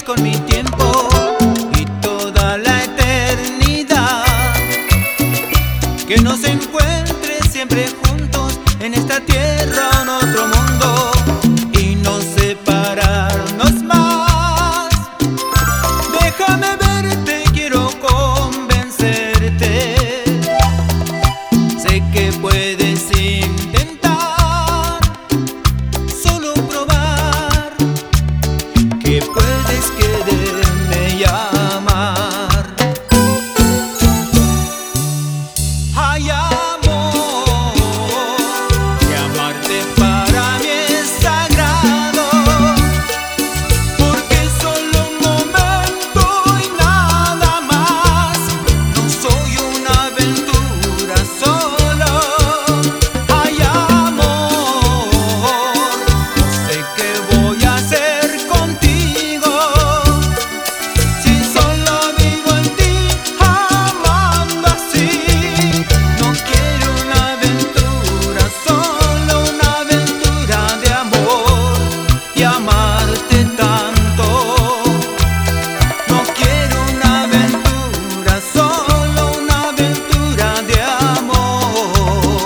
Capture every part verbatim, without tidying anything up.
con mi tiempo y toda la eternidad. Que nos encuentre siempre juntos en esta tierra o en otro mundo y no separarnos más. Déjame verte, quiero convencerte. Sé que puedes intentar, solo probar que puedes quererme y amar. Ay, amor, que amarte para mí es sagrado, porque es solo un momento y nada más. No soy una aventura solo. Ay, amor, no sé qué voy a hacer contigo si solo vivo en ti, amando así. No quiero una aventura, solo una aventura de amor y amarte tanto. No quiero una aventura, solo una aventura de amor.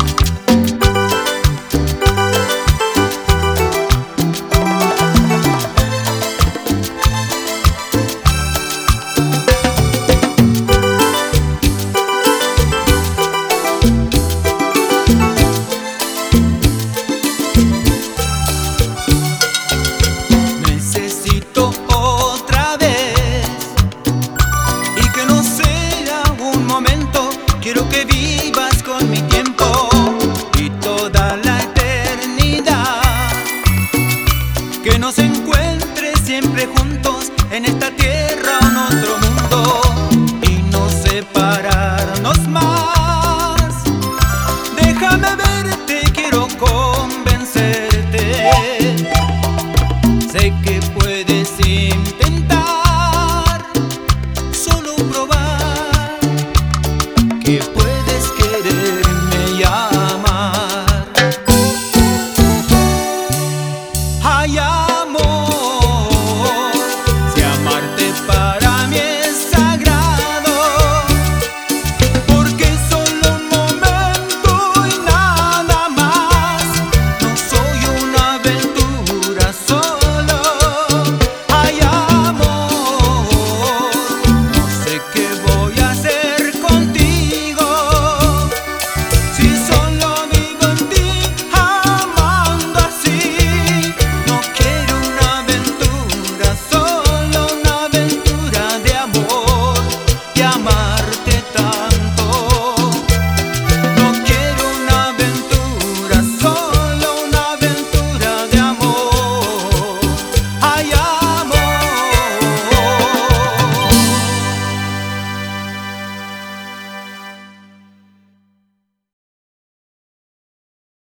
Necesito otra vez y que no sea un momento. Quiero que vivas con mi tiempo y toda la eternidad. Que nos encuentre siempre juntos en esta tierra